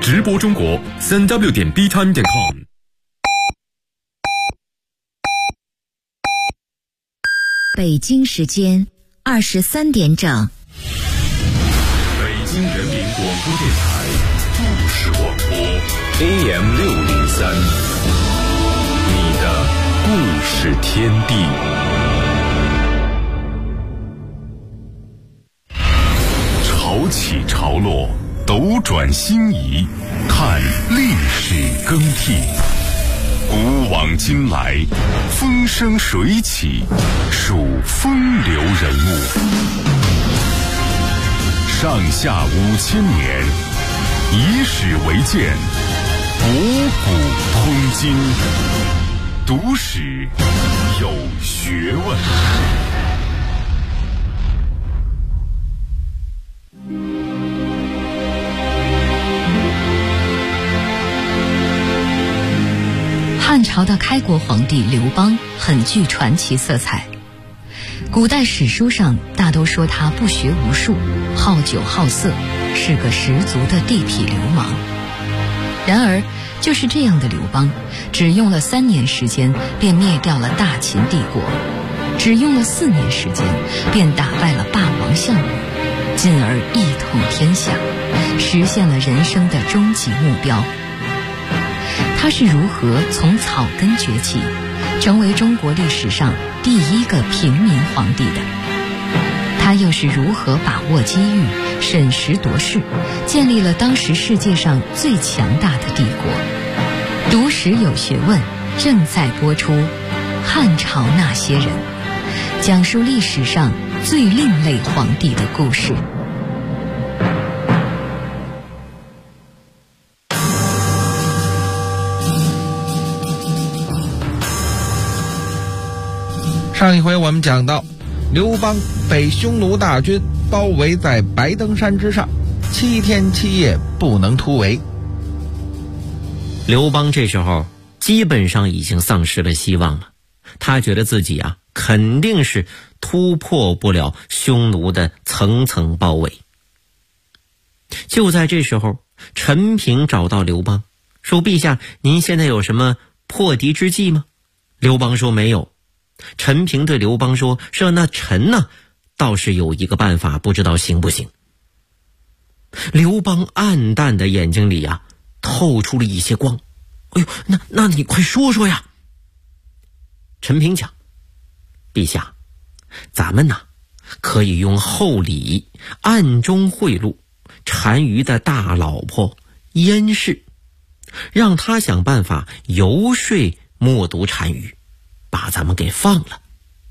直播中国3w.btime.com。 北京时间23点整。 北京人民广播电台故事广播 AM603，你的故事天地。潮起潮落，斗转星移，看历史更替。古往今来，风生水起，数风流人物。上下5000年，以史为鉴，博古通今，读史有学问。 汉朝的开国皇帝刘邦很具传奇色彩，古代史书上大都说他不学无术，好酒好色，是个十足的地痞流氓。然而就是这样的刘邦，只用了3年时间便灭掉了大秦帝国，只用了4年时间便打败了霸王项羽，进而一统天下，实现了人生的终极目标。他是如何从草根崛起，成为中国历史上第一个平民皇帝的？他又是如何把握机遇，审时度势，建立了当时世界上最强大的帝国？读史有学问，正在播出《汉朝那些人》，讲述历史上最另类皇帝的故事。 上一回我们讲到，刘邦被匈奴大军包围在白登山之上，7天7夜不能突围。 刘邦这时候基本上已经丧失了希望了，他觉得自己肯定是突破不了匈奴的层层包围。就在这时候，陈平找到刘邦，说：“陛下，您现在有什么破敌之计吗？”刘邦说：“没有。”陈平对刘邦说：“那臣呢，倒是有一个办法，不知道行不行。”刘邦暗淡的眼睛里透出了一些光。哎呦，那你快说说呀。陈平讲：“陛下，咱们可以用厚礼暗中贿赂单于的大老婆燕氏，让他想办法游说冒读单于，把咱们给放了。”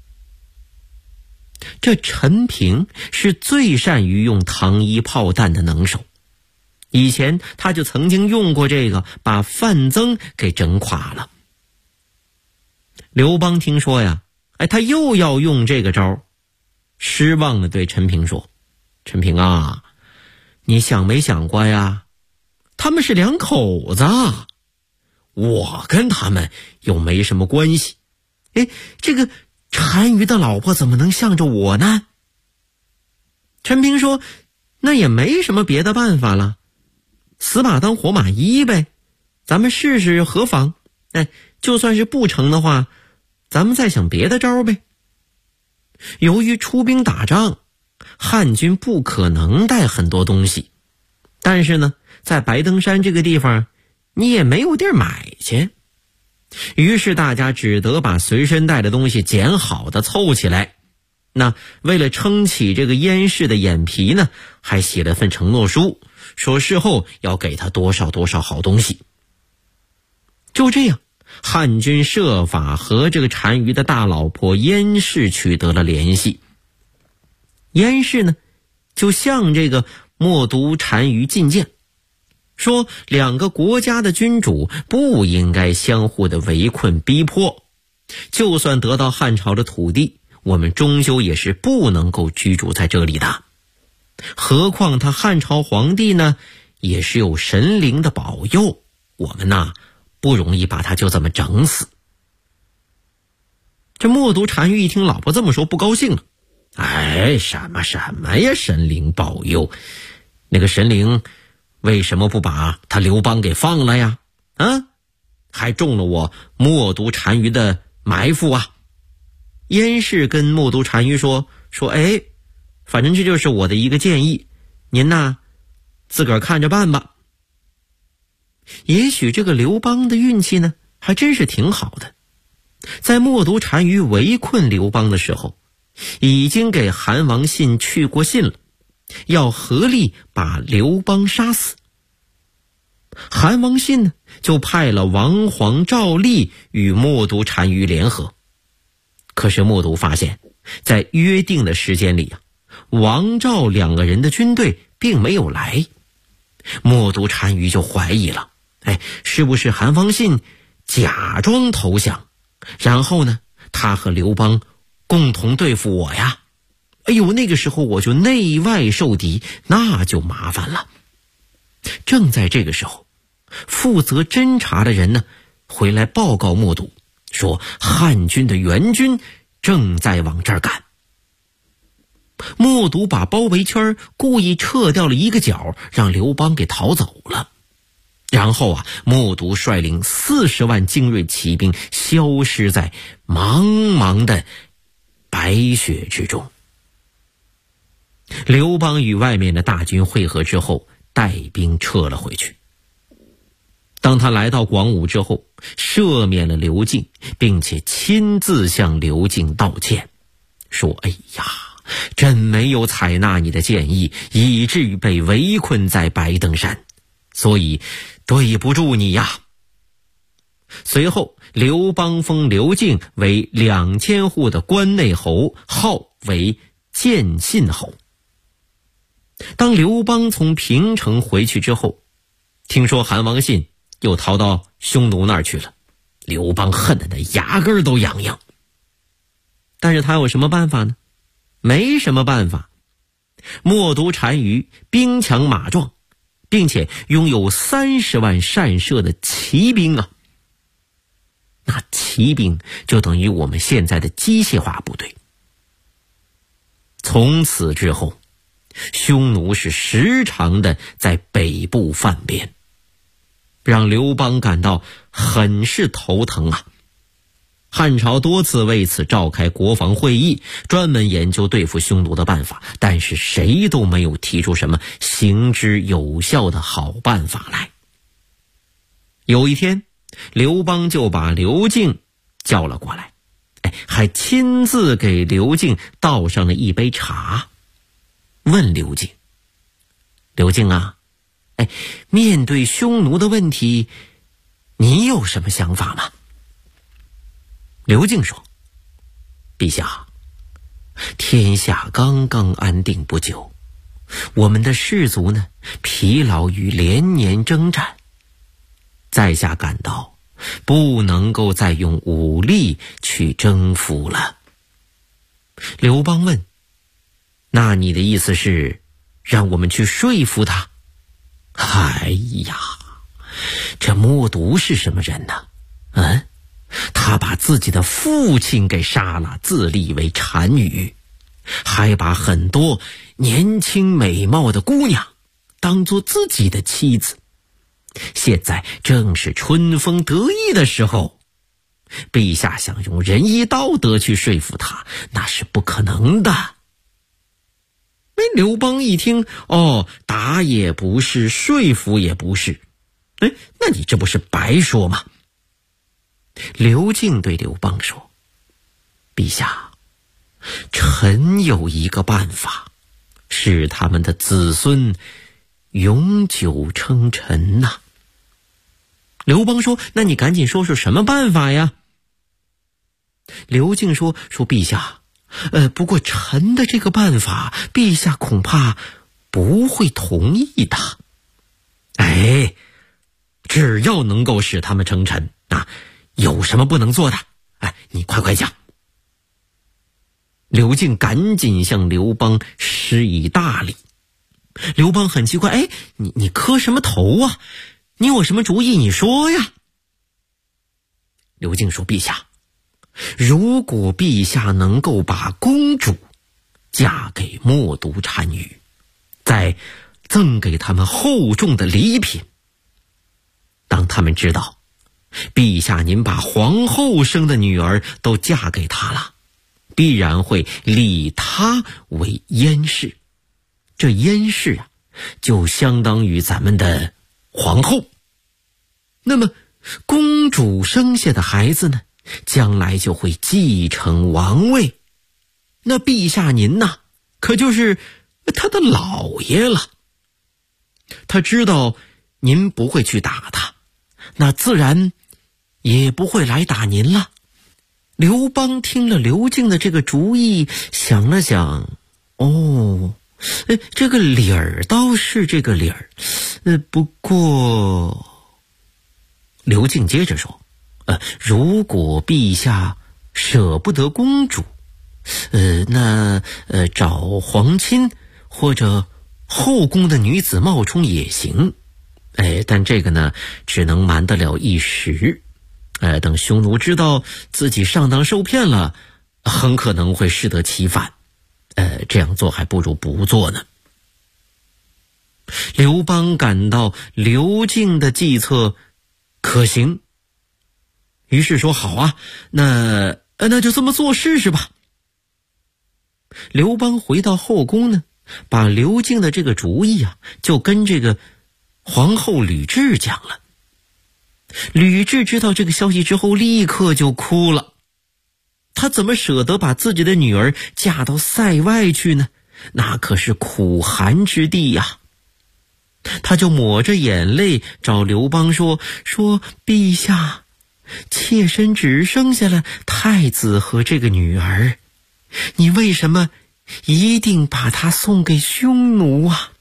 这陈平是最善于用糖衣炮弹的能手，以前他就曾经用过这个，把范增给整垮了。刘邦听说他又要用这个招，失望地对陈平说：“陈平啊，你想没想过呀？他们是两口子，我跟他们又没什么关系。这个单于的老婆怎么能向着我呢？”陈平说：“那也没什么别的办法了，死马当活马医呗，咱们试试何妨？就算是不成的话，咱们再想别的招呗。由于出兵打仗，汉军不可能带很多东西，但是呢，在白登山这个地方，你也没有地儿买去。于是大家只得把随身带的东西捡好的凑起来。那为了撑起这个燕氏的眼皮呢，还写了份承诺书，说事后要给他多少多少好东西。就这样，汉军设法和这个单于的大老婆燕氏取得了联系。燕氏呢，就向这个冒读单于进谏，说两个国家的君主不应该相互的围困逼迫，就算得到汉朝的土地，我们终究也是不能够居住在这里的。何况他汉朝皇帝呢，也是有神灵的保佑，我们不容易把他就这么整死。这冒读单于一听老婆这么说，不高兴了。什么呀，神灵保佑，那个神灵为什么不把他刘邦给放了呀？还中了我冒读单于的埋伏啊！燕氏跟冒读单于说，反正这就是我的一个建议，您呐自个儿看着办吧。也许这个刘邦的运气呢还真是挺好的，在冒读单于围困刘邦的时候，已经给韩王信去过信了，要合力把刘邦杀死。韩王信呢就派了王黄赵立与冒读单于联合。可是冒读发现，在约定的时间里王赵两个人的军队并没有来。冒读单于就怀疑了，是不是韩王信假装投降，然后呢他和刘邦共同对付我呀？那个时候我就内外受敌，那就麻烦了。正在这个时候，负责侦查的人呢回来报告冒读，说汉军的援军正在往这儿赶。冒读把包围圈故意撤掉了一个角，让刘邦给逃走了。然后冒读率领40万精锐骑兵消失在茫茫的白雪之中。刘邦与外面的大军会合之后，带兵撤了回去。当他来到广武之后，赦免了刘敬，并且亲自向刘敬道歉，说真没有采纳你的建议，以至于被围困在白登山，所以对不住你呀。随后刘邦封刘敬为2000户的关内侯，号为建信侯。当刘邦从平城回去之后，听说韩王信又逃到匈奴那儿去了，刘邦恨得那牙根都痒痒。但是他有什么办法呢？没什么办法。冒读单于兵强马壮，并且拥有30万善射的骑兵那骑兵就等于我们现在的机械化部队。从此之后，匈奴是时常的在北部犯边，让刘邦感到很是头疼啊。汉朝多次为此召开国防会议，专门研究对付匈奴的办法，但是谁都没有提出什么行之有效的好办法来。有一天，刘邦就把刘敬叫了过来，还亲自给刘敬倒上了一杯茶，问刘敬面对匈奴的问题，你有什么想法吗？刘敬说，陛下，天下刚刚安定不久，我们的士卒呢疲劳于连年征战，在下感到不能够再用武力去征服了。刘邦问，那你的意思是让我们去说服他？这冒读是什么人呢？他把自己的父亲给杀了，自立为单于，还把很多年轻美貌的姑娘当作自己的妻子。现在正是春风得意的时候，陛下想用仁义道德去说服他，那是不可能的。刘邦一听，打也不是，说服也不是，那你这不是白说吗？刘敬对刘邦说，陛下，臣有一个办法，使他们的子孙永久称臣呐。刘邦说，那你赶紧说说什么办法呀？刘敬说，陛下，不过臣的这个办法，陛下恐怕不会同意的。只要能够使他们称臣有什么不能做的？你快讲。刘敬赶紧向刘邦施以大礼。刘邦很奇怪，你磕什么头啊？你有什么主意你说呀？刘敬说，陛下，如果陛下能够把公主嫁给冒读单于，在赠给他们厚重的礼品。当他们知道陛下您把皇后生的女儿都嫁给他了，必然会立他为燕氏。这燕氏啊，就相当于咱们的皇后。那么公主生下的孩子呢，将来就会继承王位。那陛下您呐，可就是他的老爷了。他知道您不会去打他，那自然也不会来打您了。刘邦听了刘敬的这个主意，想了想，这个理儿倒是这个理儿，不过刘敬接着说，如果陛下舍不得公主，那找皇亲或者后宫的女子冒充也行。但这个呢，只能瞒得了一时。等匈奴知道自己上当受骗了，很可能会适得其反。这样做还不如不做呢。刘邦感到刘敬的计策可行，于是说好啊，那就这么做试试吧。刘邦回到后宫呢，把刘敬的这个主意啊，就跟这个皇后吕雉讲了。吕雉知道这个消息之后，立刻就哭了。她怎么舍得把自己的女儿嫁到塞外去呢？那可是苦寒之地呀。她就抹着眼泪找刘邦说陛下，妾身只生下了太子和这个女儿，你为什么一定把她送给匈奴啊？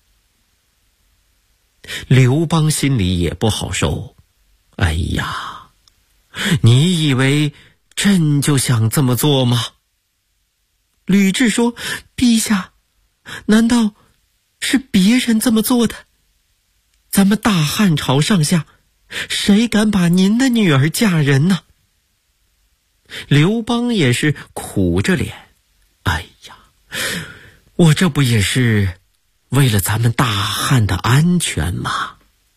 刘邦心里也不好受。哎呀，你以为朕就想这么做吗？吕雉说，陛下，难道是别人这么做的？咱们大汉朝上下，谁敢把您的女儿嫁人呢？刘邦也是苦着脸，哎呀，我这不也是为了咱们大汉的安全吗？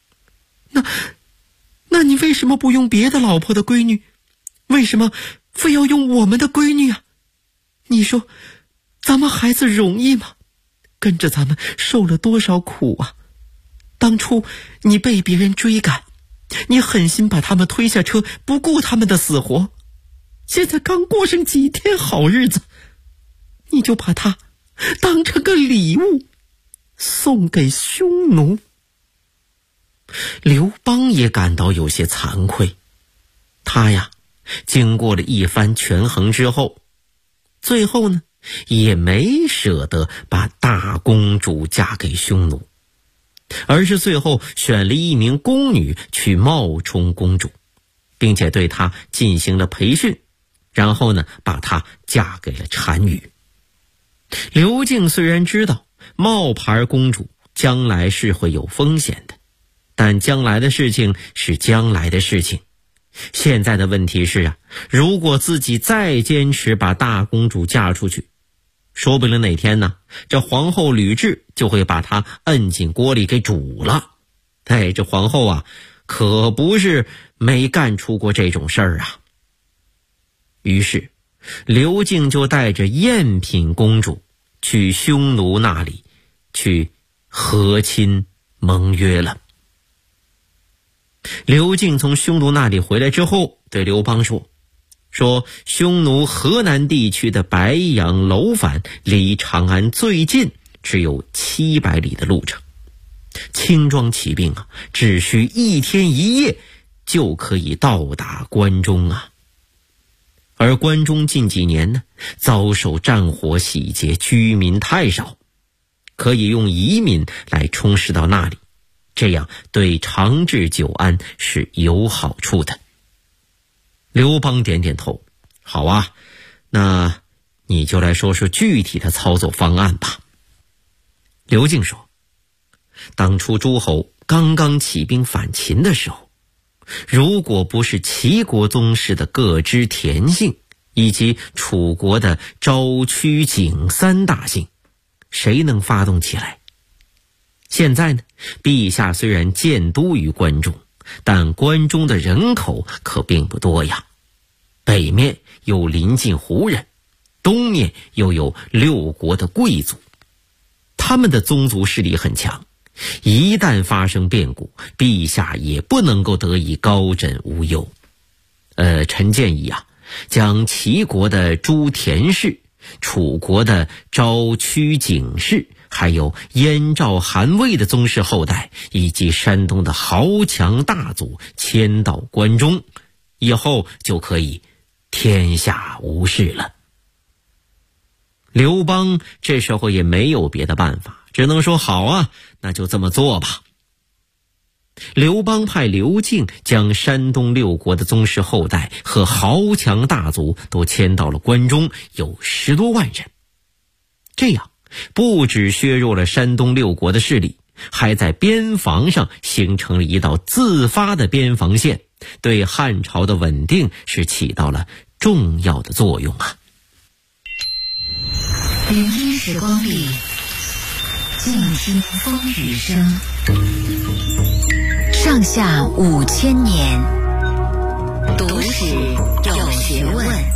那你为什么不用别的老婆的闺女？为什么非要用我们的闺女啊？你说咱们孩子容易吗？跟着咱们受了多少苦啊！当初你被别人追赶，你狠心把他们推下车，不顾他们的死活。现在刚过上几天好日子，你就把他当成个礼物送给匈奴。刘邦也感到有些惭愧，他呀，经过了一番权衡之后，最后呢，也没舍得把大公主嫁给匈奴，而是最后选了一名宫女去冒充公主，并且对她进行了培训，然后呢，把她嫁给了单于。刘敬虽然知道冒牌公主将来是会有风险的，但将来的事情是将来的事情。现在的问题是啊，如果自己再坚持把大公主嫁出去，说不定哪天呢，这皇后吕雉就会把她摁进锅里给煮了。这皇后啊，可不是没干出过这种事儿啊。于是刘敬就带着赝品公主去匈奴那里去和亲盟约了。刘敬从匈奴那里回来之后，对刘邦说匈奴河南地区的白杨楼烦离长安最近只有700里的路程，轻装骑兵啊，只需1天1夜就可以到达关中啊。而关中近几年呢，遭受战火洗劫，居民太少，可以用移民来充实到那里，这样对长治久安是有好处的。刘邦点点头，好啊，那你就来说说具体的操作方案吧。刘敬说，当初诸侯刚刚起兵反秦的时候，如果不是齐国宗室的各支田姓以及楚国的昭、曲、景3大姓，谁能发动起来？ 现在呢，陛下虽然建都于关中，但关中的人口可并不多呀。北面又临近胡人，东面又有6国的贵族，他们的宗族势力很强，一旦发生变故，陛下也不能够得以高枕无忧。臣建议啊，将齐国的朱田氏、楚国的昭屈景氏，还有燕赵韩魏的宗室后代，以及山东的豪强大族迁到关中，以后就可以天下无事了。刘邦这时候也没有别的办法，只能说好啊，那就这么做吧。刘邦派刘敬将山东6国的宗室后代和豪强大族都迁到了关中，有10多万人。这样不只削弱了山东6国的势力，还在边防上形成了一道自发的边防线，对汉朝的稳定是起到了重要的作用啊。 聆听时光里，静听风雨声。上下5000年，读史有学问。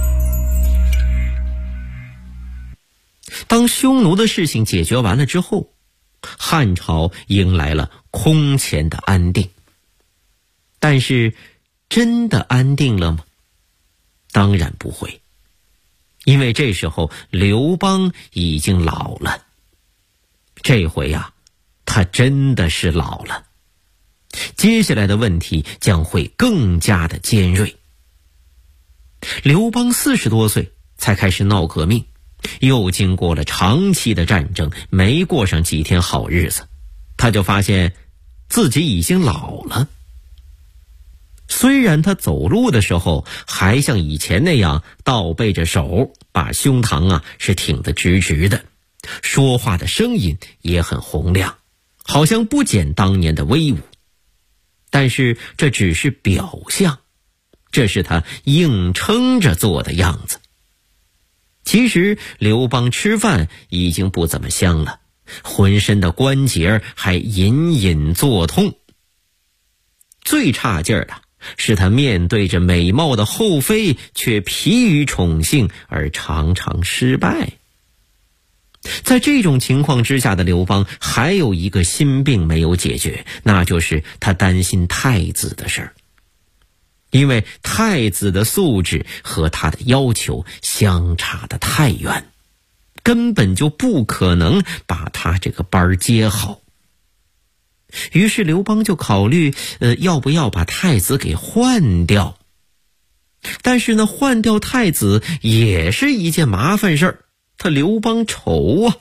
当匈奴的事情解决完了之后，汉朝迎来了空前的安定。但是真的安定了吗？当然不会，因为这时候刘邦已经老了。这回啊，他真的是老了。接下来的问题将会更加的尖锐。刘邦40多岁才开始闹革命，又经过了长期的战争，没过上几天好日子，他就发现自己已经老了。虽然他走路的时候还像以前那样倒背着手，把胸膛啊是挺得直直的，说话的声音也很洪亮，好像不减当年的威武，但是这只是表象，这是他硬撑着做的样子。其实刘邦吃饭已经不怎么香了，浑身的关节还隐隐作痛。最差劲儿的是他面对着美貌的后妃，却疲于宠幸而常常失败。在这种情况之下的刘邦还有一个心病没有解决，那就是他担心太子的事儿。因为太子的素质和他的要求相差得太远，根本就不可能把他这个班接好。于是刘邦就考虑要不要把太子给换掉。但是呢，换掉太子也是一件麻烦事儿，他刘邦愁啊。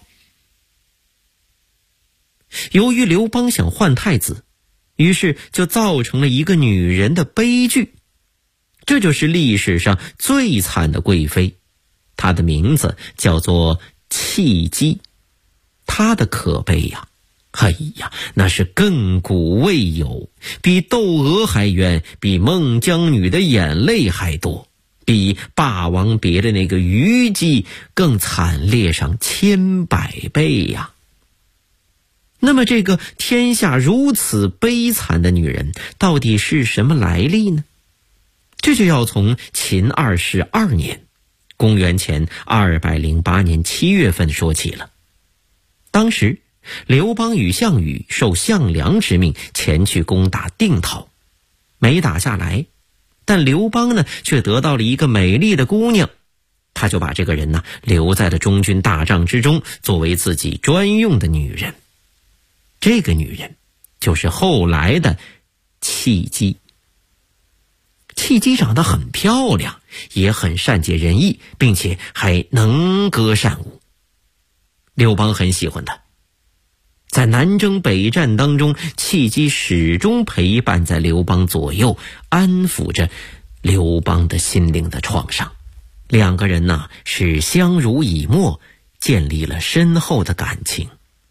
由于刘邦想换太子，于是就造成了一个女人的悲剧。这就是历史上最惨的贵妃，她的名字叫做契机。她的可悲呀，哎呀，那是亘古未有，比窦娥还冤，比孟姜女的眼泪还多，比霸王别的那个虞姬更惨烈上10000倍呀。那么这个天下如此悲惨的女人到底是什么来历呢？这就要从秦2世2年，公元前208年7月份说起了。当时刘邦与项羽受项梁之命前去攻打定陶，没打下来，但刘邦呢却得到了一个美丽的姑娘，他就把这个人呢留在了中军大帐之中，作为自己专用的女人。这个女人就是后来的契机。契机长得很漂亮，也很善解人意，并且还能歌善舞。刘邦很喜欢她。在南征北战当中，契机始终陪伴在刘邦左右，安抚着刘邦的心灵的创伤。两个人呢是相濡以沫，建立了深厚的感情。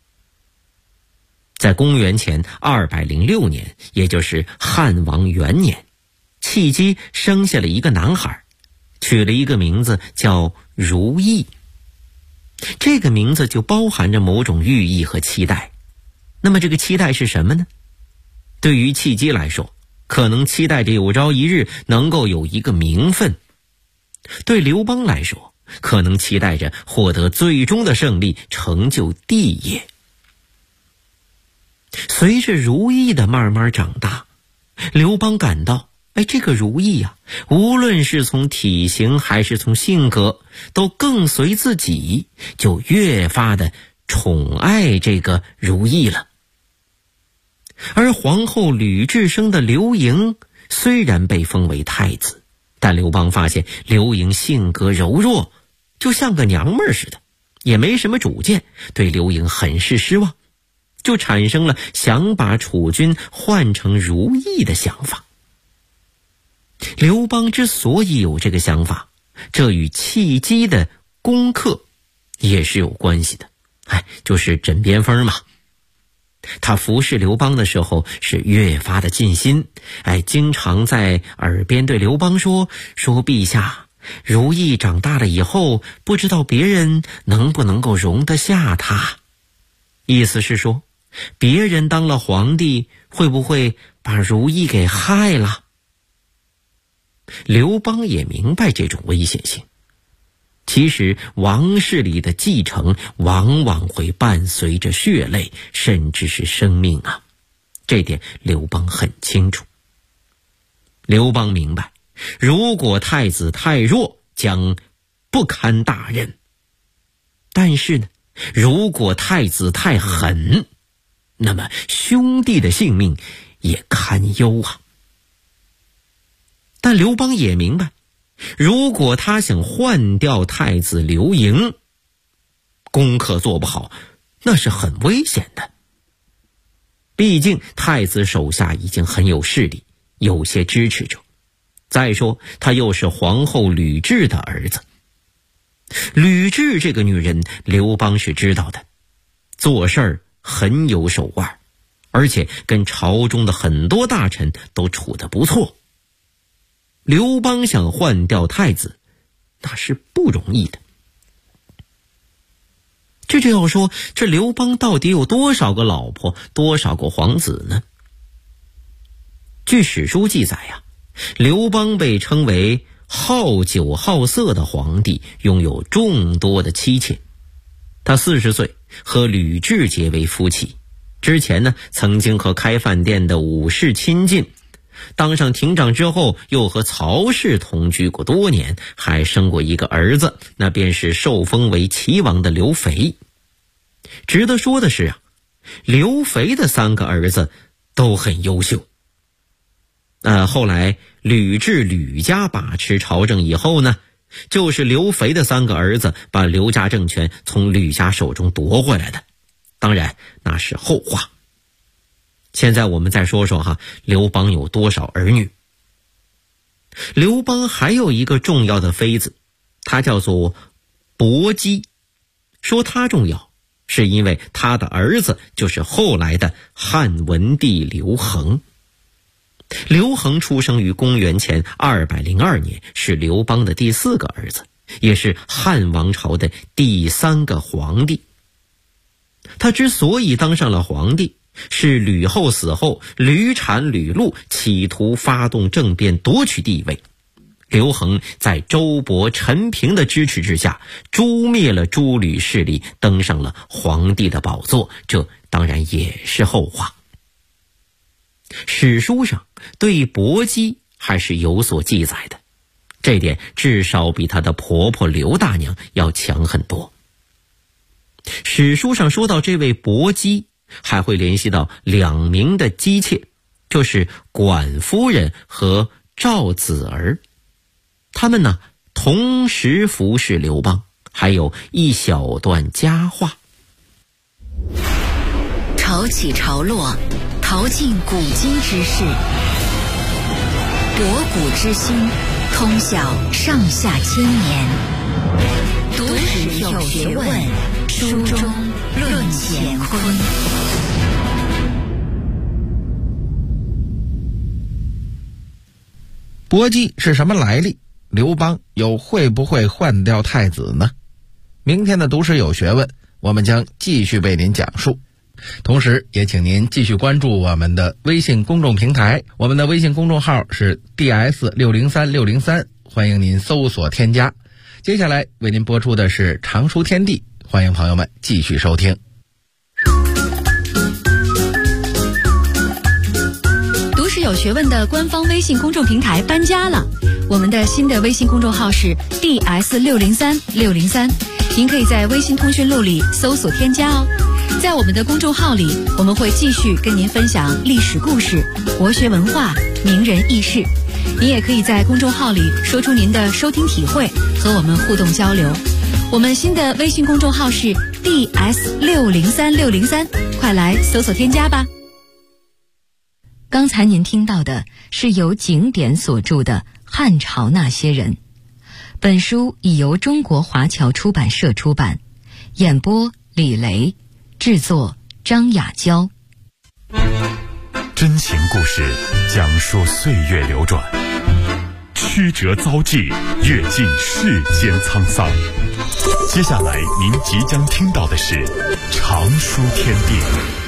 在公元前206年，也就是汉王元年，契机生下了一个男孩，取了一个名字叫如意。这个名字就包含着某种寓意和期待， 那么这个期待是什么呢？对于契机来说，可能期待着有朝一日能够有一个名分；对刘邦来说，可能期待着获得最终的胜利，成就帝业。随着如意的慢慢长大，刘邦感到这个如意啊，无论是从体型还是从性格，都更随自己，就越发的宠爱这个如意了。而皇后吕雉生的刘盈虽然被封为太子，但刘邦发现刘盈性格柔弱，就像个娘们儿似的，也没什么主见，对刘盈很是失望，就产生了想把储君换成如意的想法。刘邦之所以有这个想法，这与契机的攻克也是有关系的，就是枕边风嘛。他服侍刘邦的时候是越发的尽心，经常在耳边对刘邦说陛下，如意长大了以后，不知道别人能不能够容得下他。意思是说，别人当了皇帝，会不会把如意给害了？刘邦也明白这种危险性。其实王室里的继承往往会伴随着血泪，甚至是生命啊，这点刘邦很清楚。刘邦明白，如果太子太弱，将不堪大任；但是呢，如果太子太狠，那么兄弟的性命也堪忧啊。但刘邦也明白，如果他想换掉太子刘盈，功课做不好，那是很危险的。毕竟太子手下已经很有势力，有些支持者。再说他又是皇后吕雉的儿子。吕雉这个女人，刘邦是知道的，做事儿很有手腕，而且跟朝中的很多大臣都处得不错。刘邦想换掉太子，那是不容易的。这就要说，这刘邦到底有多少个老婆，多少个皇子呢？据史书记载呀，刘邦被称为好酒好色的皇帝，拥有众多的妻妾。他40岁和吕雉结为夫妻，之前呢，曾经和开饭店的武士亲近，当上亭长之后，又和曹氏同居过多年，还生过一个儿子，那便是受封为齐王的刘肥。值得说的是啊，刘肥的3个儿子都很优秀。后来吕雉吕家把持朝政以后呢，就是刘肥的3个儿子把刘家政权从吕家手中夺回来的，当然那是后话。现在我们再说说刘邦有多少儿女。刘邦还有一个重要的妃子，她叫做薄姬。说她重要，是因为她的儿子就是后来的汉文帝刘恒。刘恒出生于公元前202年，是刘邦的第4个儿子，也是汉王朝的第3个皇帝。他之所以当上了皇帝，是吕后死后，吕产、吕禄企图发动政变夺取帝位。刘恒在周勃、陈平的支持之下，诛灭了诸吕势力，登上了皇帝的宝座，这当然也是后话。史书上对薄姬还是有所记载的，这点至少比她的婆婆刘大娘要强很多。史书上说到这位薄姬，还会联系到2名的姬妾，就是管夫人和赵子儿。他们呢，同时服侍刘邦，还有一小段佳话。 潮起潮落，淘尽古今之事，博古之今，通晓上下千年。读史有学问，书中论乾坤。 薄姬是什么来历？刘邦又会不会换掉太子呢？明天的读史有学问，我们将继续为您讲述。 同时也请您继续关注我们的微信公众平台，我们的微信公众号是 DS603603，欢迎您搜索添加。接下来为您播出的是常书天地，欢迎朋友们继续收听。 读史有学问的官方微信公众平台搬家了，我们的新的微信公众号是 DS603603，您可以在微信通讯录里搜索添加哦。在我们的公众号里，我们会继续跟您分享历史故事、国学文化、名人轶事。您也可以在公众号里说出您的收听体会，和我们互动交流。我们新的微信公众号是 DS603603，快来搜索添加吧。刚才您听到的是由景典所著的《汉朝那些人》，本书已由中国华侨出版社出版，演播李雷，制作张雅娇。 真情故事讲述岁月流转，曲折遭际，阅尽世间沧桑。接下来您即将听到的是常书天地。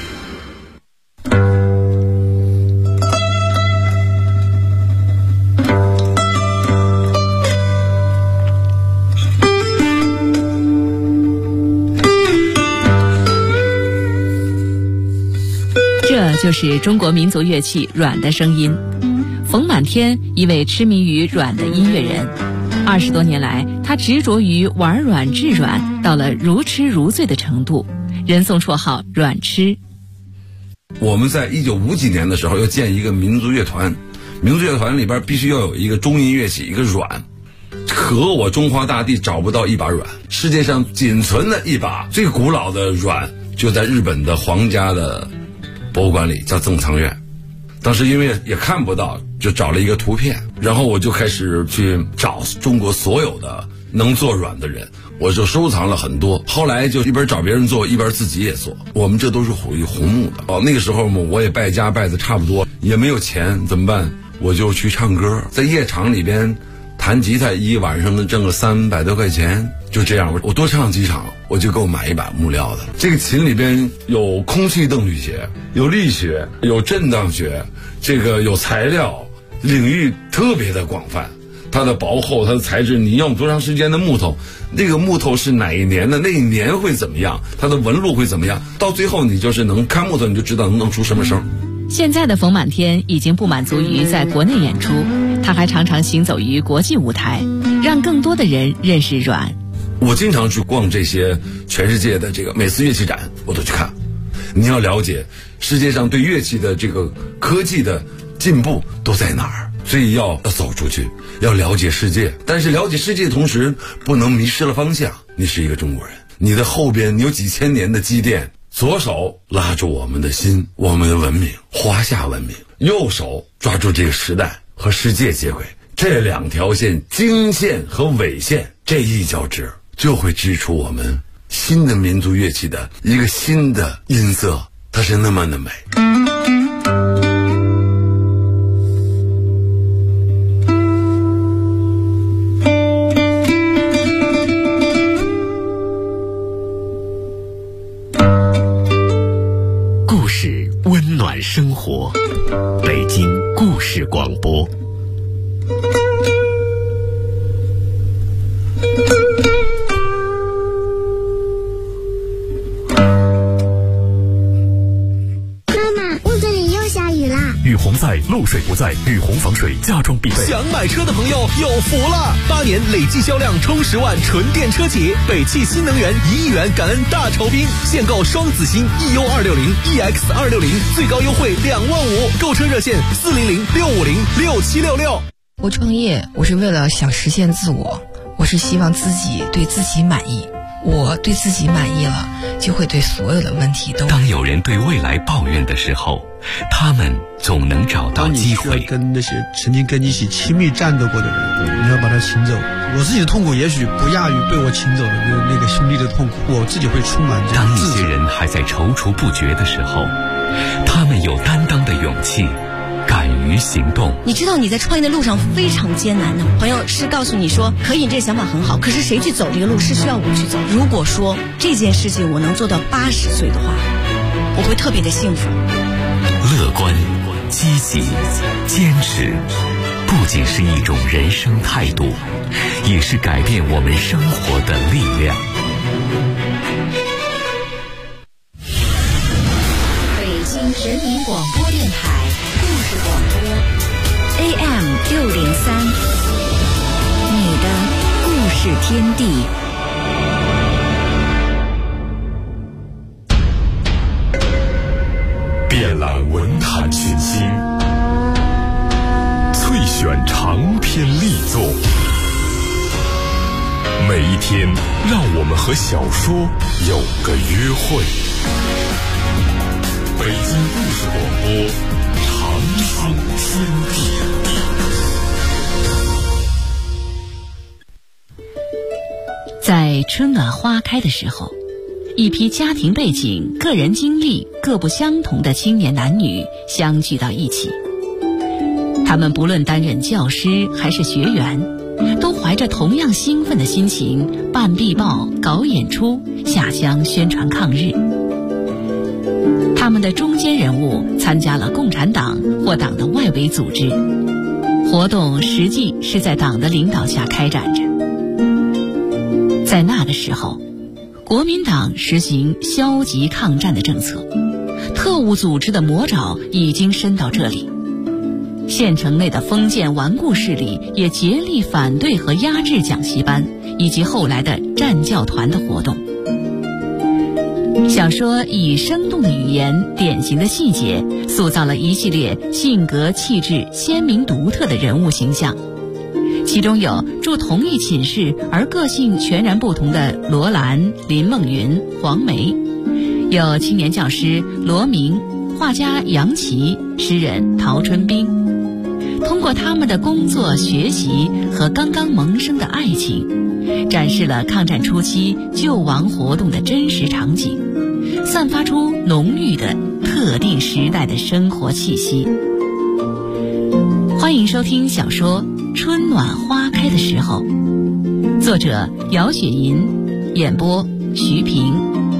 这就是中国民族乐器阮的声音。冯满天，一位痴迷于阮的音乐人，20多年来，他执着于玩阮制阮，到了如痴如醉的程度，人送绰号阮痴。 我们在1950几年的时候要建一个民族乐团，民族乐团里边必须要有一个中音乐器，一个阮。可我中华大地找不到一把阮，世界上仅存的一把最古老的阮就在日本的皇家的博物馆里，叫赠藏院。当时因为也看不到，就找了一个图片，然后我就开始去找中国所有的能做阮的人，我就收藏了很多。后来就一边找别人做，一边自己也做。我们这都是属于红木的。那个时候嘛，我也败家败的差不多，也没有钱，怎么办？我就去唱歌，在夜场里边弹吉他，一晚上能挣个300多块钱。就这样，我多唱几场，我就给我买一把木料的。这个琴里边有空气动力学，有力学，有震荡学，这个有材料，领域特别的广泛。它的薄厚，它的材质，你用多长时间的木头，那个木头是哪一年的，那一年会怎么样，它的纹路会怎么样，到最后你就是能看木头，你就知道能弄出什么声。 现在的冯满天已经不满足于在国内演出，他还常常行走于国际舞台，让更多的人认识阮。 我经常去逛这些全世界的这个每次乐器展，我都去看。你要了解世界上对乐器的这个科技的进步都在哪儿，所以要走出去，要了解世界。但是了解世界的同时，不能迷失了方向。你是一个中国人，你的后边你有几千年的积淀，左手拉住我们的心，我们的文明，华夏文明；右手抓住这个时代和世界接轨。这两条线，经线和纬线，这一交织，就会织出我们新的民族乐器的一个新的音色，它是那么的美。 故事温暖生活，北京故事广播。雨洪在，漏水不在，雨洪防水家装必备。 想买车的朋友有福了！8年累计销量冲10万纯电车企，北汽新能源1亿元感恩大酬宾，现购双子星 EU260、EX260，最高优惠2万5，购车热线400-650-6766。 我创业，我是为了想实现自我，我是希望自己对自己满意。我对自己满意了，就会对所有的问题都。 当有人对未来抱怨的时候，他们总能找到机会。 当你需要跟那些曾经跟你一起亲密战斗过的人，你要把他请走。我自己的痛苦也许不亚于被我请走的那个兄弟的痛苦，我自己会充满这当一些人还在踌躇不决的时候，他们有担当的勇气，敢于行动。 你知道你在创业的路上非常艰难的，朋友是告诉你说可以，你这个想法很好，可是谁去走这个路是需要我去走。如果说这件事情我能做到80岁的话， 我会特别的幸福。 乐观、积极、坚持，不仅是一种人生态度，也是改变我们生活的力量。 北京人民广播电台故事广播 AM603，你的故事天地。 遍览文坛群星，萃选长篇力作，每一天让我们和小说有个约会。北京故事广播，长春天地。 在春暖花开的时候，一批家庭背景、个人经历各不相同的青年男女相聚到一起。他们不论担任教师还是学员，都怀着同样兴奋的心情办壁报、搞演出、下乡宣传抗日。他们的中坚人物参加了共产党或党的外围组织，活动实际是在党的领导下开展着。在那个时候，国民党实行消极抗战的政策，特务组织的魔爪已经伸到这里。县城内的封建顽固势力也竭力反对和压制讲习班以及后来的战教团的活动。小说以生动的语言、典型的细节，塑造了一系列性格气质鲜明独特的人物形象。其中有住同一寝室而个性全然不同的罗兰、林梦云、黄梅，有青年教师罗明、画家杨琦、诗人陶春冰。通过他们的工作、学习和刚刚萌生的爱情，展示了抗战初期救亡活动的真实场景，散发出浓郁的特定时代的生活气息。欢迎收听小说《春暖花开的时候》，作者姚雪银，演播徐平。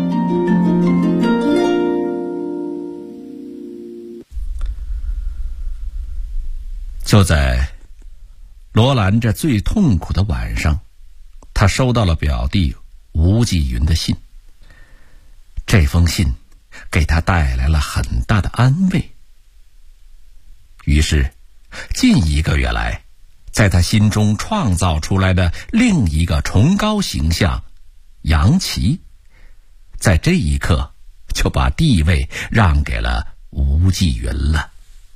就在罗兰这最痛苦的晚上，他收到了表弟吴继云的信。这封信给他带来了很大的安慰。于是近1个月来，在他心中创造出来的另一个崇高形象杨琦，在这一刻就把地位让给了吴继云了。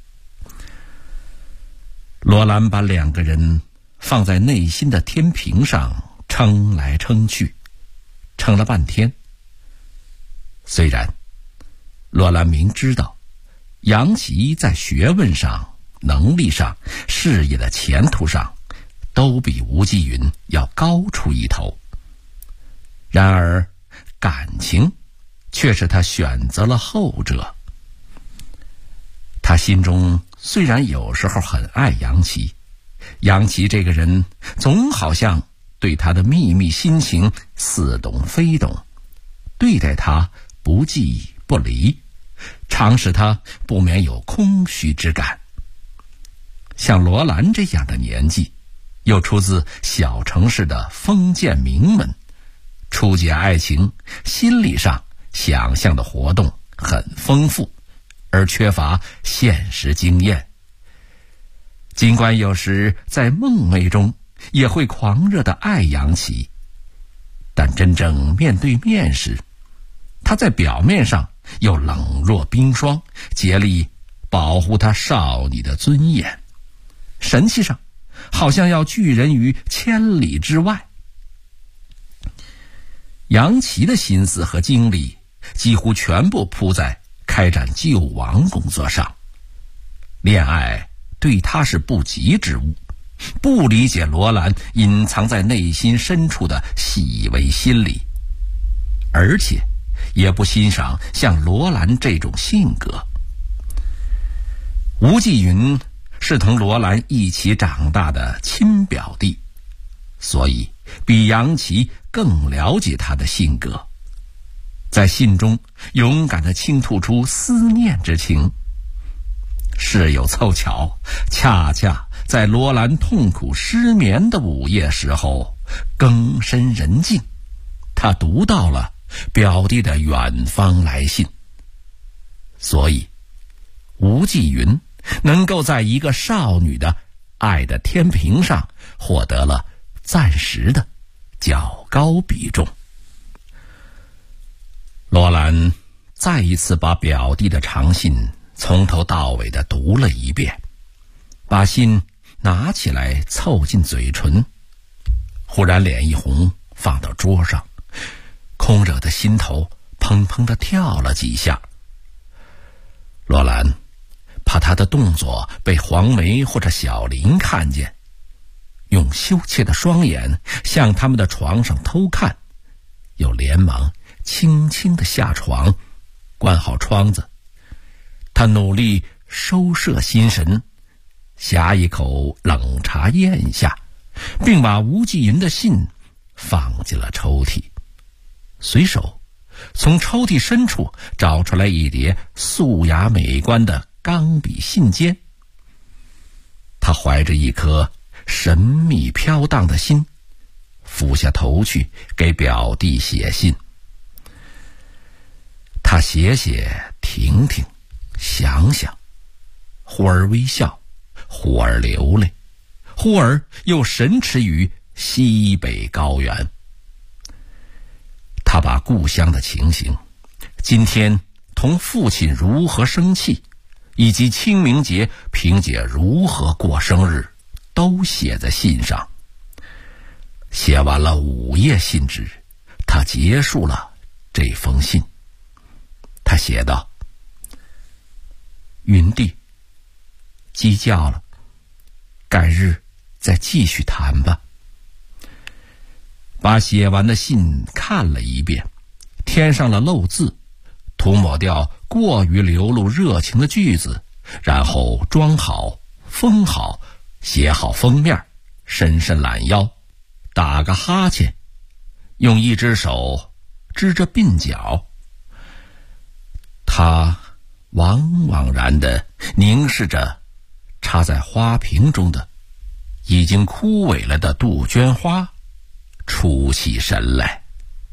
罗兰把2个人放在内心的天平上称来称去，称了半天。虽然罗兰明知道杨琦在学问上、能力上、事业的前途上都比吴继云要高出一头，然而感情却是他选择了后者。他心中虽然有时候很爱杨琦，杨琦这个人总好像对他的秘密心情似懂非懂，对待他不弃不离，常使他不免有空虚之感。像罗兰这样的年纪，又出自小城市的封建名门，初结爱情，心理上想象的活动很丰富，而缺乏现实经验。尽管有时在梦寐中也会狂热地爱杨琦，但真正面对面时，他在表面上又冷若冰霜，竭力保护他少女的尊严，神气上好像要拒人于千里之外。杨琦的心思和精力几乎全部扑在开展救亡工作上，恋爱对他是不及之物，不理解罗兰隐藏在内心深处的细微心理，而且也不欣赏像罗兰这种性格。吴继云是同罗兰一起长大的亲表弟，所以比杨琦更了解他的性格。 在信中勇敢地倾吐出思念之情。事有凑巧，恰恰在罗兰痛苦失眠的午夜时候，更深人静，他读到了表弟的远方来信。所以吴继云能够在一个少女的爱的天平上获得了暂时的较高比重。罗兰再一次把表弟的长信从头到尾的读了一遍，把信拿起来凑近嘴唇，忽然脸一红，放到桌上，空惹的心头砰砰地跳了几下。罗兰怕他的动作被黄梅或者小林看见，用羞怯的双眼向他们的床上偷看，又连忙轻轻地下床，关好窗子。他努力收摄心神，呷一口冷茶咽下，并把吴继云的信放进了抽屉，随手从抽屉深处找出来一叠素雅美观的钢笔信笺。他怀着一颗神秘飘荡的心，俯下头去给表弟写信。他写停停，想想，忽而微笑，忽而流泪，忽而又神驰于西北高原。他把故乡的情形，今天同父亲如何生气，以及清明节萍姐如何过生日，都写在信上。写完了5页信纸，他结束了这封信。他写道：云弟，鸡叫了，改日再继续谈吧。把写完的信看了一遍，添上了漏字，涂抹掉过于流露热情的句子，然后装好封好，写好封面，伸伸懒腰，打个哈欠，用一只手支着鬓角。他惘惘然地凝视着插在花瓶中的已经枯萎了的杜鹃花，出起神来。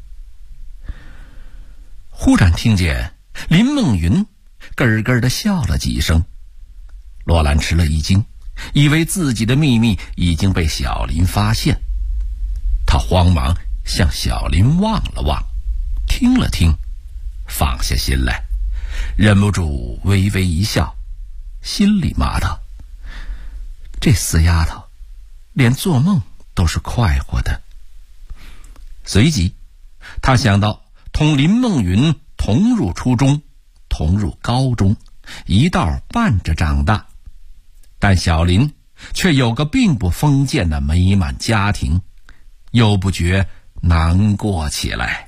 忽然听见林梦云咯咯地笑了几声，罗兰吃了一惊，以为自己的秘密已经被小林发现。他慌忙向小林望了望，听了听，放下心来，忍不住微微一笑，心里骂道：这死丫头连做梦都是快活的。随即他想到同林梦云同入初中，同入高中，一道伴着长大，但小林却有个并不封建的美满家庭，又不觉难过起来。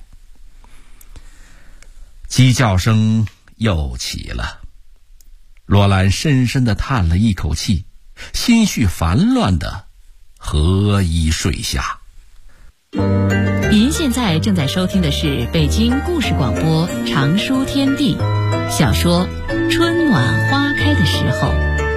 鸡叫声又起了，罗兰深深地叹了一口气，心绪烦乱地合衣睡下。 您现在正在收听的是北京故事广播长书天地小说《春暖花开的时候》。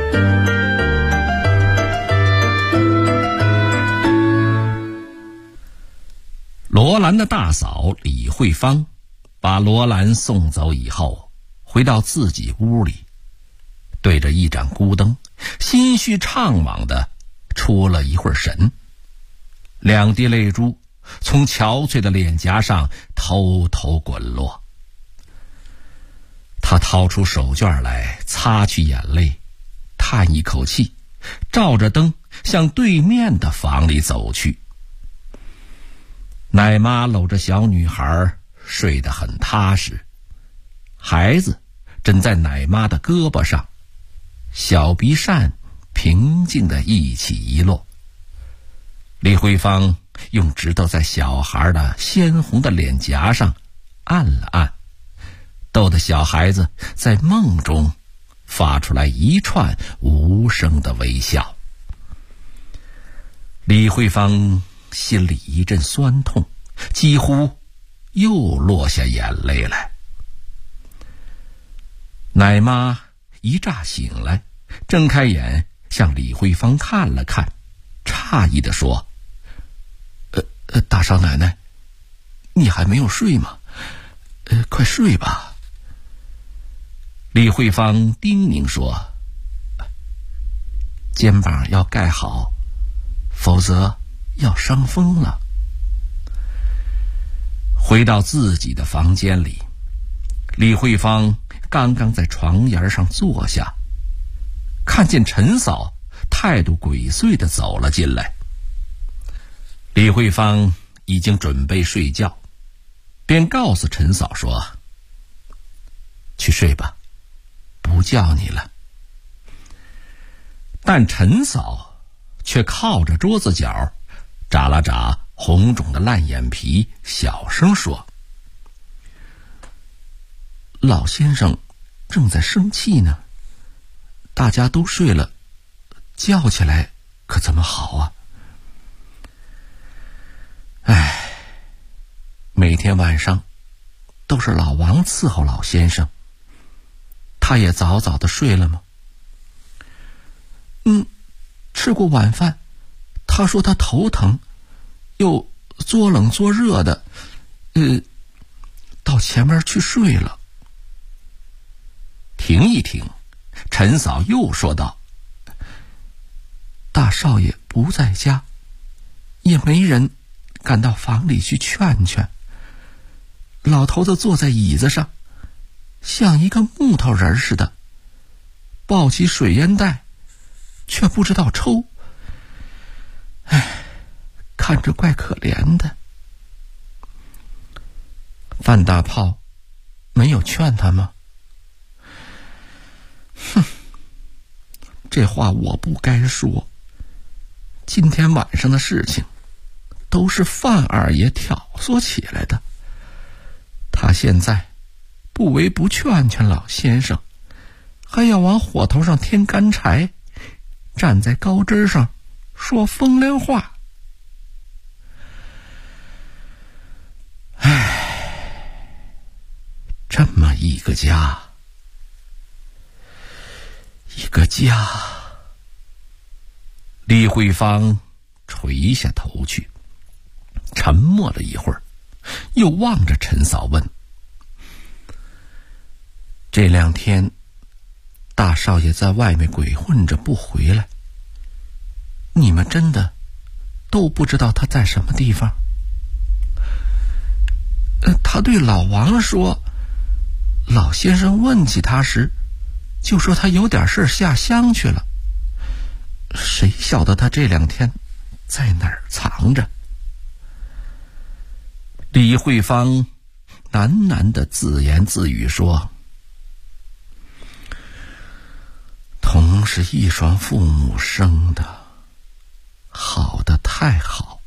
罗兰的大嫂李慧芳把罗兰送走以后，回到自己屋里，对着一盏孤灯，心绪怅惘地出了一会儿神，两滴泪珠从憔悴的脸颊上偷偷滚落。他掏出手绢来擦去眼泪，叹一口气，照着灯向对面的房里走去。奶妈搂着小女孩睡得很踏实，孩子枕在奶妈的胳膊上，小鼻扇平静地一起一落。李慧芳用指头在小孩的鲜红的脸颊上按了按，逗得小孩子在梦中发出来一串无声的微笑。李慧芳心里一阵酸痛，几乎又落下眼泪来。奶妈一乍醒来，睁开眼向李慧芳看了看，诧异地说：大少奶奶，你还没有睡吗？快睡吧。李慧芳叮咛说：肩膀要盖好，否则要伤风了。回到自己的房间里，李慧芳刚刚在床沿上坐下，看见陈嫂态度鬼祟地走了进来。李慧芳已经准备睡觉，便告诉陈嫂说：去睡吧，不叫你了。但陈嫂却靠着桌子角，眨了眨红肿的烂眼皮，小声说：老先生正在生气呢，大家都睡了，叫起来可怎么好啊？每天晚上都是老王伺候老先生，他也早早的睡了吗？吃过晚饭，他说他头疼，又作冷作热的，到前面去睡了。停一停，陈嫂又说道：大少爷不在家，也没人赶到房里去劝劝。老头子坐在椅子上，像一个木头人似的，抱起水烟袋，却不知道抽。看着怪可怜的。范大炮没有劝他吗？这话我不该说。今天晚上的事情都是范二爷挑唆起来的，他现在不为不劝劝老先生，还要往火头上添干柴，站在高枝上说风凉话。这么一个家，李慧芳垂下头去，沉默了一会儿，又望着陈嫂问：这2天大少爷在外面鬼混着不回来，你们真的都不知道他在什么地方？他对老王说，老先生问起他时，就说他有点事下乡去了。谁晓得他这2天在哪儿藏着？李慧芳喃喃地自言自语说：同是一双父母生的，好的太好，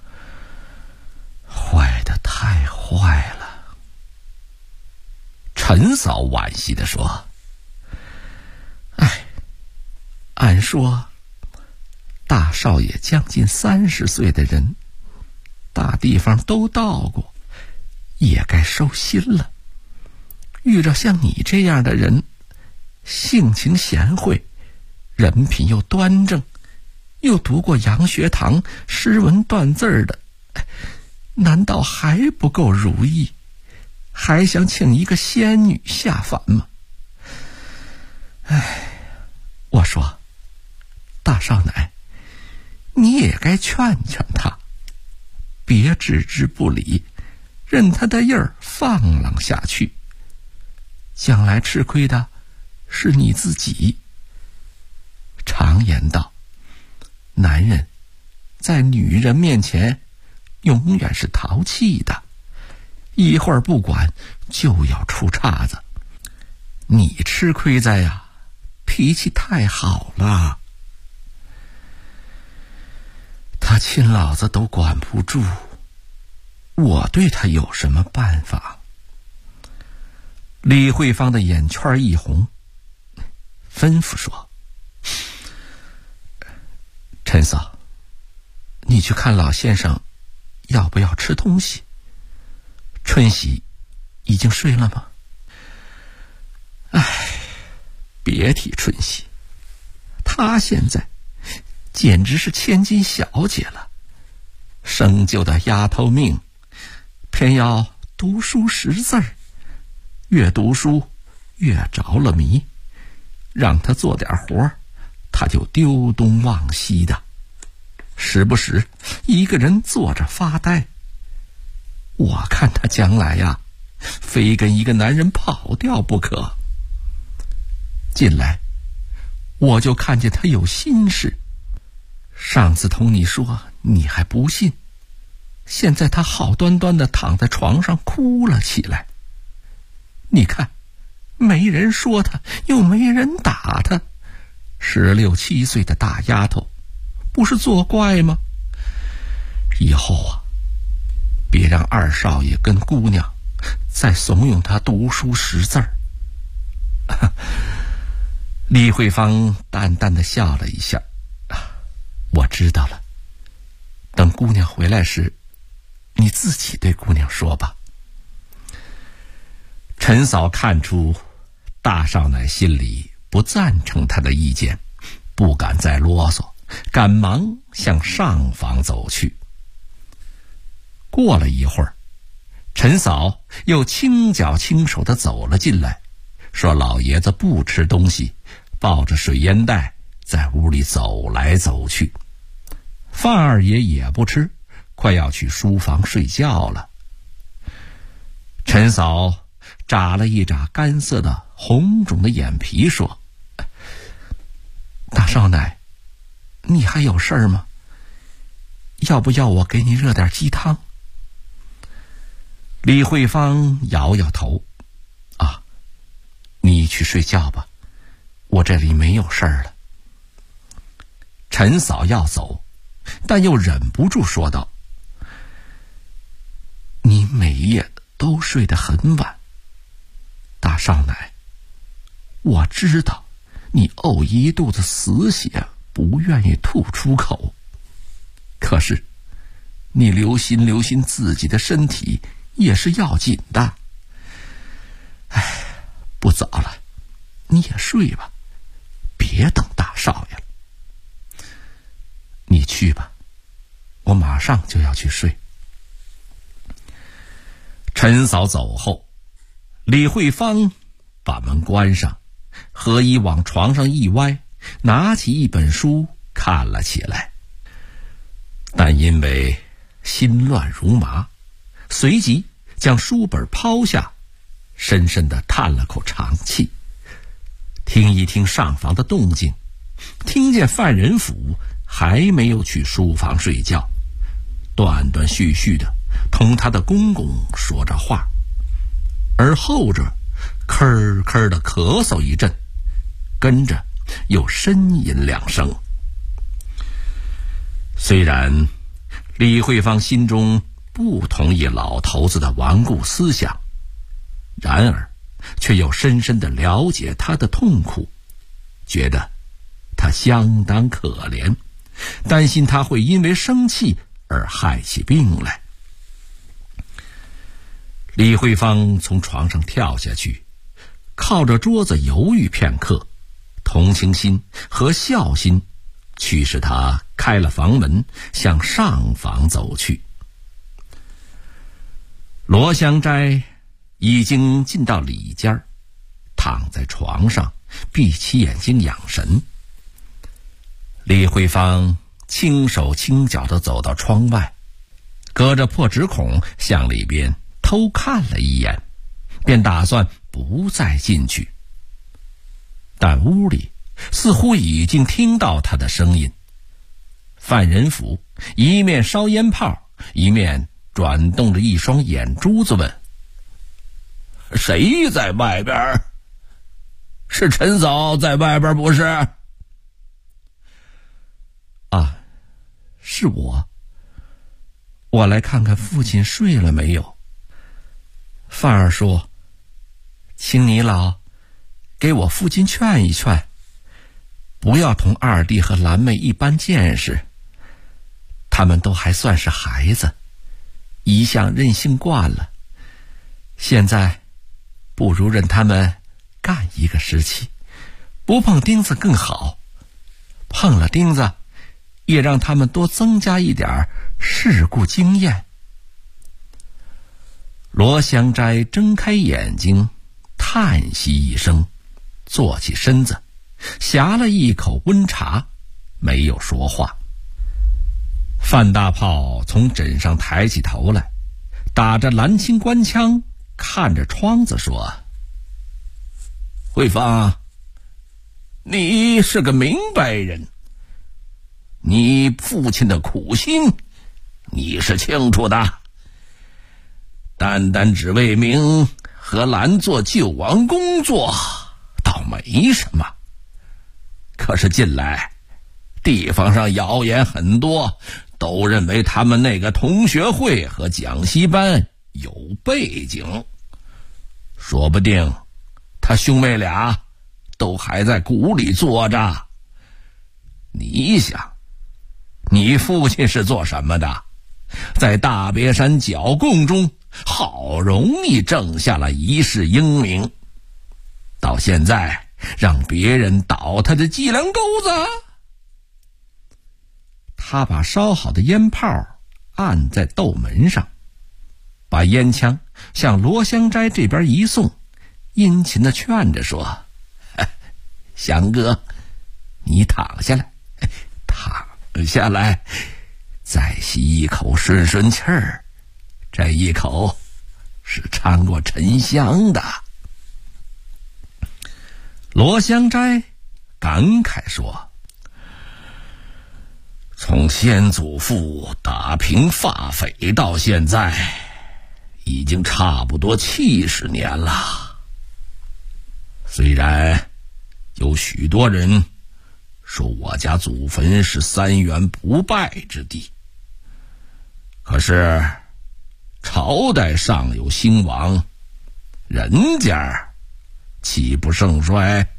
坏的太坏了。陈嫂惋惜地说：按说大少爷将近30岁的人，大地方都到过，也该收心了。遇着像你这样的人，性情贤惠，人品又端正，又读过洋学堂，诗文断字的，难道还不够如意？还想请一个仙女下凡吗？我说大少奶，你也该劝劝他，别置之不理，任他的印儿放浪下去，将来吃亏的是你自己。常言道，男人在女人面前永远是淘气的，一会儿不管就要出岔子。你吃亏在呀，脾气太好了，他亲老子都管不住，我对他有什么办法？李慧芳的眼圈一红，吩咐说：陈嫂，你去看老先生要不要吃东西， 春喜已经睡了吗？哎，别提春喜，她现在简直是千金小姐了，生就的丫头命，偏要读书识字儿，越读书越着了迷，让她做点活，她就丢东忘西的，时不时一个人坐着发呆。我看她将来呀，非跟一个男人跑掉不可。近来我就看见她有心事，上次同你说你还不信，现在她好端端的躺在床上哭了起来。你看，没人说她，又没人打她，16、17岁的大丫头，不是作怪吗？以后啊，别让二少爷跟姑娘再怂恿她读书识字儿。李慧芳淡淡的笑了一下，我知道了，等姑娘回来时，你自己对姑娘说吧。陈嫂看出大少奶心里不赞成她的意见，不敢再啰嗦，赶忙向上房走去。过了一会儿，陈嫂又轻脚轻手地走了进来，说老爷子不吃东西，抱着水烟袋在屋里走来走去。范二爷也不吃，快要去书房睡觉了。陈嫂眨了一眨干涩的红肿的眼皮，说：大少奶，你还有事儿吗？要不要我给你热点鸡汤？李慧芳摇摇头，你去睡觉吧，我这里没有事儿了。陈嫂要走，但又忍不住说道：你每夜都睡得很晚，大少奶，我知道你呕一肚子死血，不愿意吐出口，可是你留心自己的身体也是要紧的。不早了，你也睡吧，别等大少爷了。你去吧，我马上就要去睡。陈嫂走后，李慧芳把门关上，何以往床上一歪，拿起一本书看了起来。但因为心乱如麻，随即将书本抛下，深深地叹了口长气，听一听上房的动静，听见范仁甫还没有去书房睡觉，断断续续的同他的公公说着话，而后者咳咳的咳嗽一阵，跟着又呻吟2声。虽然李慧芳心中不同意老头子的顽固思想，然而却又深深地了解他的痛苦，觉得他相当可怜，担心他会因为生气而害起病来。李慧芳从床上跳下去，靠着桌子犹豫片刻，同情心和孝心驱使他开了房门，向上房走去。罗香斋已经进到里间，躺在床上闭起眼睛养神。李慧芳轻手轻脚地走到窗外，隔着破纸孔向里边偷看了一眼，便打算不再进去。但屋里似乎已经听到他的声音。范仁甫一面烧烟泡，一面转动着一双眼珠子问：谁在外边？是陈嫂在外边不是？是我。我来看看父亲睡了没有。范儿说：请你老给我父亲劝一劝，不要同二弟和兰妹一般见识，他们都还算是孩子，一向任性惯了， 现在不如任他们干一个时期，不碰钉子更好。碰了钉子，也让他们多增加一点事故经验。罗香斋睁开眼睛，叹息一声，坐起身子，呷了一口温茶，没有说话。范大炮从枕上抬起头来，打着蓝青官腔，看着窗子说：慧芳，你是个明白人，你父亲的苦心你是清楚的，单单只为明和兰做救亡工作倒没什么。可是近来地方上谣言很多，都认为他们那个同学会和讲习班有背景，说不定他兄妹俩都还在谷里坐着。你想，你父亲是做什么的？在大别山剿共中好容易挣下了一世英名，到现在让别人倒他的脊梁沟子。他把烧好的烟炮按在斗门上，把烟枪向罗香斋这边一送，殷勤地劝着说：祥哥，你躺下来，躺下来，再吸一口顺顺气儿，这一口是掺过沉香的。罗香斋感慨说：从先祖父打平发匪到现在，已经差不多70年了。虽然有许多人说我家祖坟是3元不败之地，可是朝代尚有兴亡，人家岂不盛衰？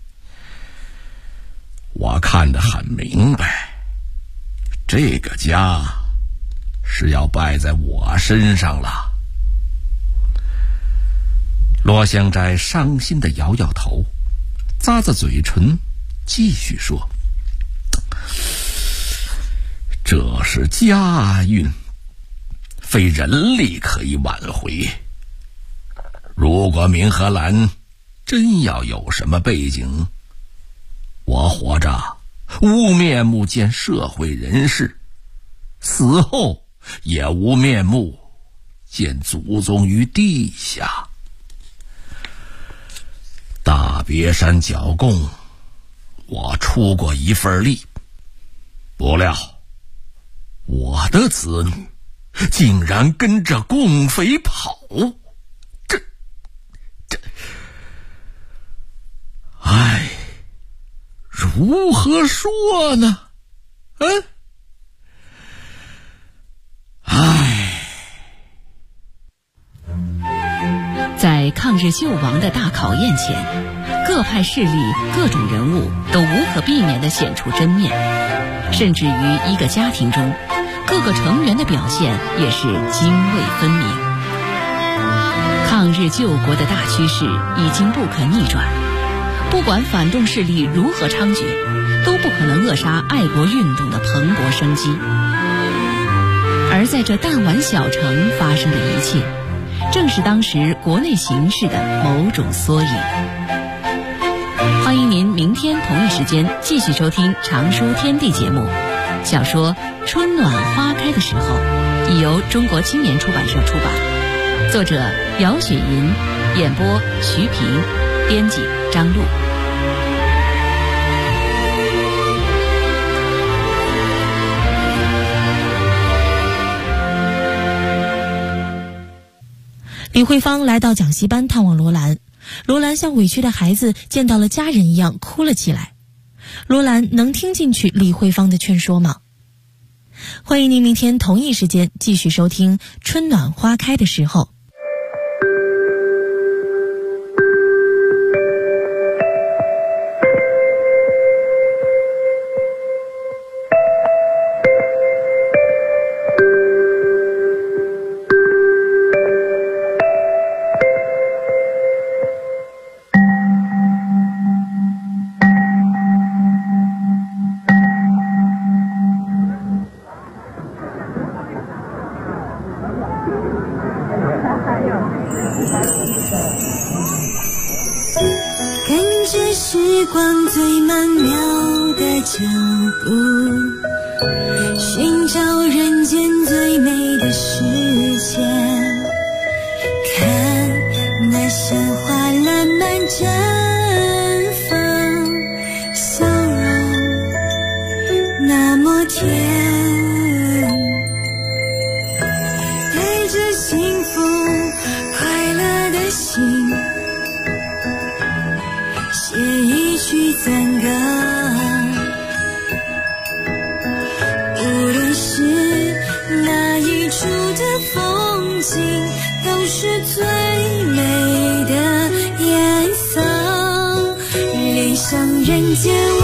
我看得很明白，这个家是要败在我身上了。罗香斋伤心地摇摇头，咂着嘴唇继续说：这是家运，非人力可以挽回。如果明和兰真要有什么背景，我活着无面目见社会人士，死后也无面目见祖宗于地下。大别山剿共，我出过一份力，不料我的子女竟然跟着共匪跑，唉，如何说呢？ 在抗日救亡的大考验前，各派势力、各种人物都无可避免地显出真面，甚至于一个家庭中，各个成员的表现也是泾渭分明。抗日救国的大趋势已经不可逆转，不管反动势力如何猖獗，都不可能扼杀爱国运动的蓬勃生机。而在这弹丸小城发生的一切，正是当时国内形势的某种缩影。欢迎您明天同一时间继续收听《常书天地》节目。小说《春暖花开的时候》已由中国青年出版社出版，作者姚雪银，演播徐平，编辑张璐。 李慧芳来到讲习班探望罗兰，罗兰像委屈的孩子见到了家人一样哭了起来。罗兰能听进去李慧芳的劝说吗？欢迎您明天同一时间继续收听《春暖花开的时候》。 寻找人间最美的世界，看那鲜花烂漫绽放，笑容那么甜，带着幸福快乐的心，写一曲赞歌。无论是哪一处的风景，都是最美的颜色，恋上人间